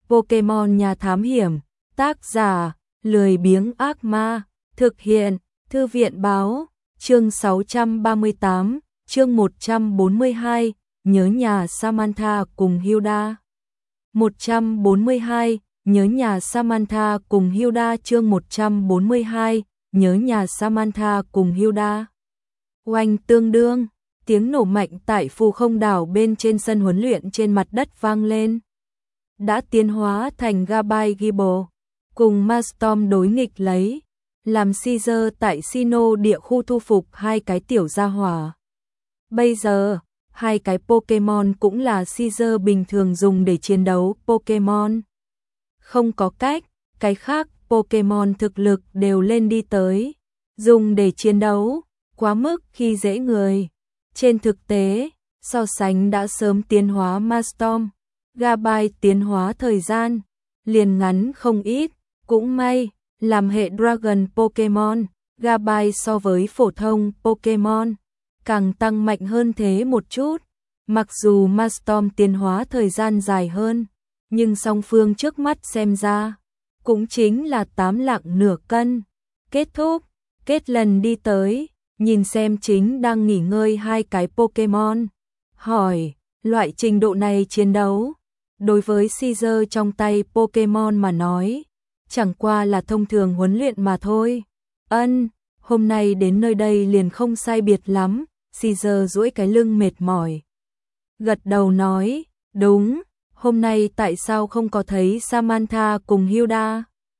Pokemon Nhà Thám Hiểm, tác giả, lười biếng ác ma, thực hiện, Thư viện báo, chương 638, chương 142, nhớ nhà Samantha cùng Hilda. 142, nhớ nhà Samantha cùng Hilda chương 142, nhớ nhà Samantha cùng Hilda. Oanh tương đương, tiếng nổ mạnh tại phù không đảo bên trên sân huấn luyện trên mặt đất vang lên. Đã tiến hóa thành Gabai Gible, cùng Mastorm đối nghịch lấy, làm Caesar tại Sinnoh địa khu thu phục hai cái tiểu gia hỏa. Bây giờ, hai cái Pokemon cũng là Caesar bình thường dùng để chiến đấu Pokemon. Không có cách, cái khác Pokemon thực lực đều lên đi tới, dùng để chiến đấu, quá mức khi dễ người. Trên thực tế, so sánh đã sớm tiến hóa Mastorm, Gabai tiến hóa thời gian, liền ngắn không ít, cũng may, làm hệ Dragon Pokemon, Gabai so với phổ thông Pokemon, càng tăng mạnh hơn thế một chút. Mặc dù Mastorm tiến hóa thời gian dài hơn, nhưng song phương trước mắt xem ra, cũng chính là 8 lạng nửa cân. Kết thúc, Kết lần đi tới, nhìn xem chính đang nghỉ ngơi hai cái Pokemon. Hỏi, loại trình độ này chiến đấu, đối với Caesar trong tay Pokemon mà nói, chẳng qua là thông thường huấn luyện mà thôi. Hôm nay đến nơi đây liền không sai biệt lắm, Caesar duỗi cái lưng mệt mỏi. Gật đầu nói, đúng, hôm nay tại sao không có thấy Samantha cùng Hilda?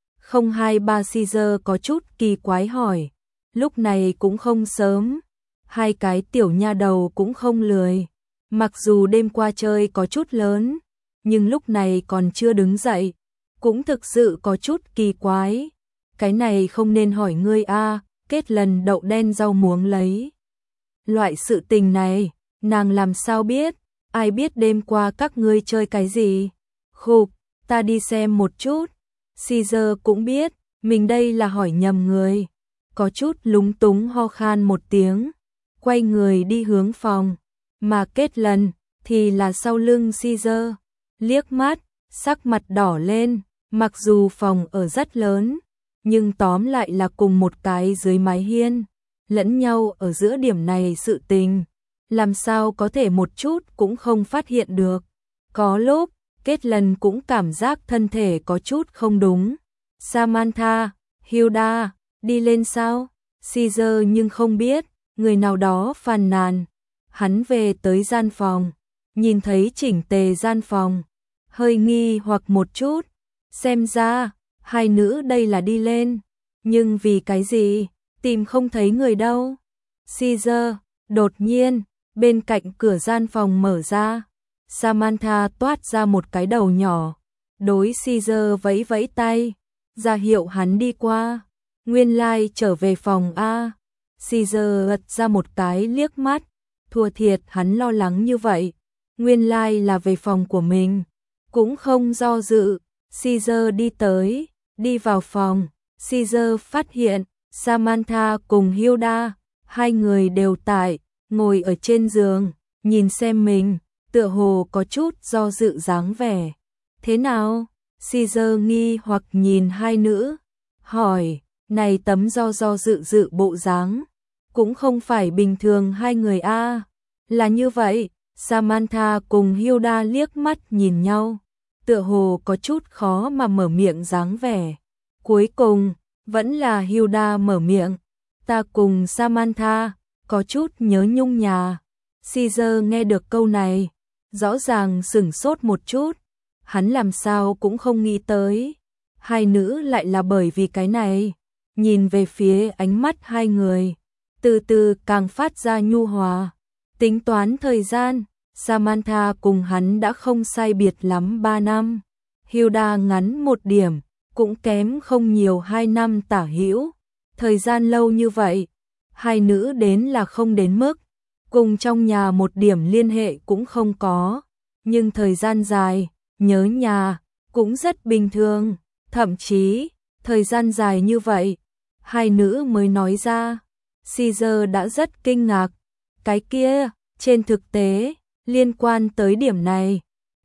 023 Caesar có chút kỳ quái hỏi, lúc này cũng không sớm, hai cái tiểu nha đầu cũng không lười. Mặc dù đêm qua chơi có chút lớn, nhưng lúc này còn chưa đứng dậy, cũng thực sự có chút kỳ quái. Cái này không nên hỏi ngươi a, Kết lần đậu đen rau muống lấy. Loại sự tình này, nàng làm sao biết, ai biết đêm qua các ngươi chơi cái gì? Khục, ta đi xem một chút. Caesar cũng biết, mình đây là hỏi nhầm người. Có chút lúng túng ho khan một tiếng, quay người đi hướng phòng. Mà Kết lần thì là sau lưng Caesar, liếc mắt, sắc mặt đỏ lên, mặc dù phòng ở rất lớn, nhưng tóm lại là cùng một cái dưới mái hiên, lẫn nhau ở giữa điểm này sự tình, làm sao có thể một chút cũng không phát hiện được. Có lúc, Kết lần cũng cảm giác thân thể có chút không đúng. Samantha, Hilda, đi lên sao? Caesar nhưng không biết, người nào đó phàn nàn. Hắn về tới gian phòng, nhìn thấy chỉnh tề gian phòng, hơi nghi hoặc một chút, xem ra, hai nữ đây là đi lên, nhưng vì cái gì, tìm không thấy người đâu. Caesar, đột nhiên, bên cạnh cửa gian phòng mở ra, Samantha toát ra một cái đầu nhỏ, đối Caesar vẫy vẫy tay, ra hiệu hắn đi qua. Nguyên lai trở về phòng A. Caesar gật ra một cái liếc mắt, thua thiệt hắn lo lắng như vậy, nguyên lai là về phòng của mình, cũng không do dự. Caesar đi tới, đi vào phòng, Caesar phát hiện Samantha cùng Hilda, hai người đều tại, ngồi ở trên giường, nhìn xem mình, tựa hồ có chút do dự dáng vẻ. Thế nào? Caesar nghi hoặc nhìn hai nữ, hỏi, này tấm do dự bộ dáng, cũng không phải bình thường hai người a. Là như vậy, Samantha cùng Hilda liếc mắt nhìn nhau, tựa hồ có chút khó mà mở miệng dáng vẻ. Cuối cùng, vẫn là Hilda mở miệng, ta cùng Samantha, có chút nhớ nhung nhà. Caesar nghe được câu này, rõ ràng sửng sốt một chút, hắn làm sao cũng không nghĩ tới. Hai nữ lại là bởi vì cái này, nhìn về phía ánh mắt hai người, từ từ càng phát ra nhu hòa. Tính toán thời gian, Samantha cùng hắn đã không sai biệt lắm 3 năm. Hilda ngắn một điểm, cũng kém không nhiều 2 năm tả hữu. Thời gian lâu như vậy, hai nữ đến là không đến mức, cùng trong nhà một điểm liên hệ cũng không có. Nhưng thời gian dài, nhớ nhà, cũng rất bình thường. Thậm chí, thời gian dài như vậy, hai nữ mới nói ra. Caesar đã rất kinh ngạc. Cái kia, trên thực tế, liên quan tới điểm này,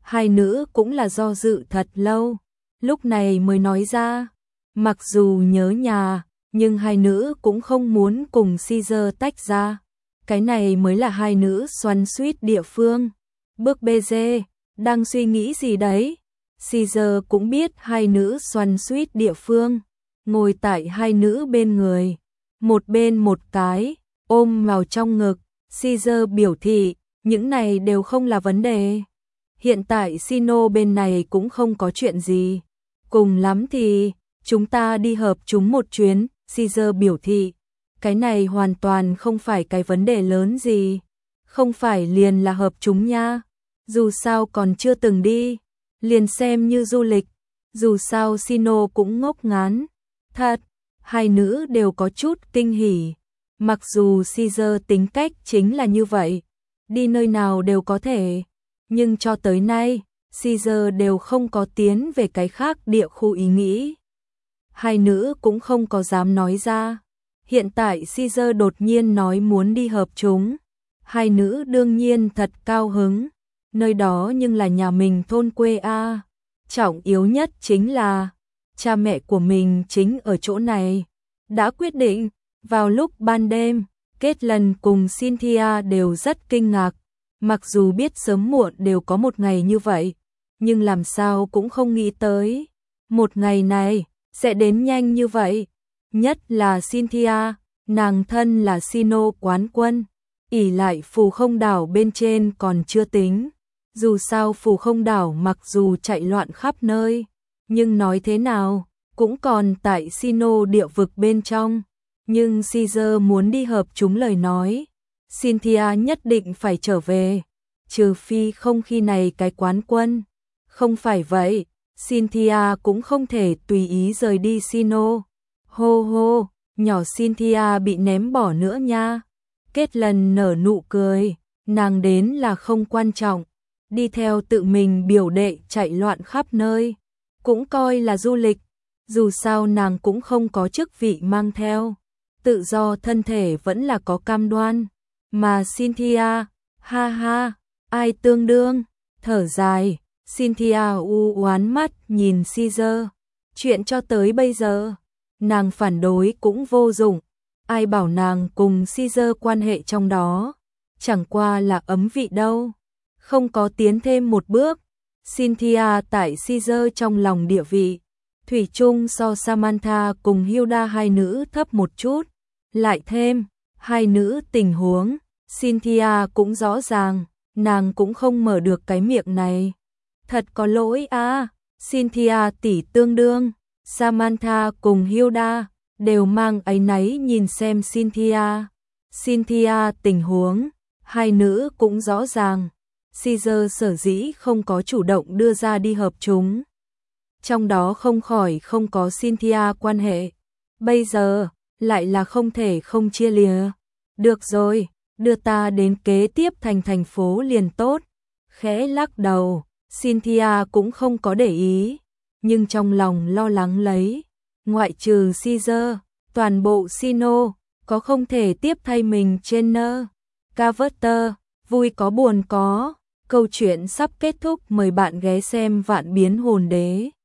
Hai nữ cũng là do dự thật lâu, lúc này mới nói ra. Mặc dù nhớ nhà, nhưng hai nữ cũng không muốn cùng Caesar tách ra. Cái này mới là hai nữ xoắn xuýt địa phương. Bước BG, đang suy nghĩ gì đấy? Caesar cũng biết hai nữ xoắn xuýt địa phương, ngồi tại hai nữ bên người, một bên một cái, ôm vào trong ngực. Caesar biểu thị, những này đều không là vấn đề. Hiện tại Sino bên này cũng không có chuyện gì. Cùng lắm thì, chúng ta đi hợp chúng một chuyến, Caesar biểu thị. Cái này hoàn toàn không phải cái vấn đề lớn gì. Không phải liền là hợp chúng nha. Dù sao còn chưa từng đi, liền xem như du lịch. Dù sao Sino cũng ngốc ngán. Thật, hai nữ đều có chút kinh hỉ. Mặc dù Caesar tính cách chính là như vậy, đi nơi nào đều có thể, nhưng cho tới nay, Caesar đều không có tiến về cái khác địa khu ý nghĩ. Hai nữ cũng không có dám nói ra. Hiện tại Caesar đột nhiên nói muốn đi hợp chúng. Hai nữ đương nhiên thật cao hứng. Nơi đó nhưng là nhà mình thôn quê a. Trọng yếu nhất chính là cha mẹ của mình chính ở chỗ này. Đã quyết định, vào lúc ban đêm, Caitlin cùng Cynthia đều rất kinh ngạc. Mặc dù biết sớm muộn đều có một ngày như vậy, nhưng làm sao cũng không nghĩ tới. Một ngày này, sẽ đến nhanh như vậy. Nhất là Cynthia, nàng thân là Sino quán quân. Ỷ lại phù không đảo bên trên còn chưa tính. Dù sao phù không đảo mặc dù chạy loạn khắp nơi, nhưng nói thế nào, cũng còn tại Sino địa vực bên trong. Nhưng Caesar muốn đi hợp chúng lời nói, Cynthia nhất định phải trở về, trừ phi không khi này cái quán quân. Không phải vậy, Cynthia cũng không thể tùy ý rời đi Sino. Hô hô, nhỏ Cynthia bị ném bỏ nữa nha. Caitlin nở nụ cười, nàng đến là không quan trọng, đi theo tự mình biểu đệ chạy loạn khắp nơi, cũng coi là du lịch, dù sao nàng cũng không có chức vị mang theo, tự do thân thể vẫn là có cam đoan, mà Cynthia, ha ha, ai tương đương, thở dài, Cynthia u oán mắt nhìn Caesar, chuyện cho tới bây giờ, nàng phản đối cũng vô dụng. Ai bảo nàng cùng Caesar quan hệ trong đó, chẳng qua là ấm vị đâu, không có tiến thêm một bước. Cynthia tại Caesar trong lòng địa vị, thủy chung so Samantha cùng Hilda hai nữ thấp một chút, lại thêm, hai nữ tình huống, Cynthia cũng rõ ràng, nàng cũng không mở được cái miệng này. Thật có lỗi à, Cynthia tỷ tương đương, Samantha cùng Hilda đều mang áy náy nhìn xem Cynthia. Cynthia tình huống, hai nữ cũng rõ ràng. Caesar sở dĩ không có chủ động đưa ra đi hợp chúng. Trong đó không khỏi không có Cynthia quan hệ. Bây giờ, lại là không thể không chia lìa. Được rồi, đưa ta đến kế tiếp thành phố liền tốt. Khẽ lắc đầu, Cynthia cũng không có để ý. Nhưng trong lòng lo lắng lấy. Ngoại trừ Caesar, toàn bộ Sino, có không thể tiếp thay mình trên nơ. Carter, vui có buồn có. Câu chuyện sắp kết thúc, mời bạn ghé xem Vạn Biến Hồn Đế.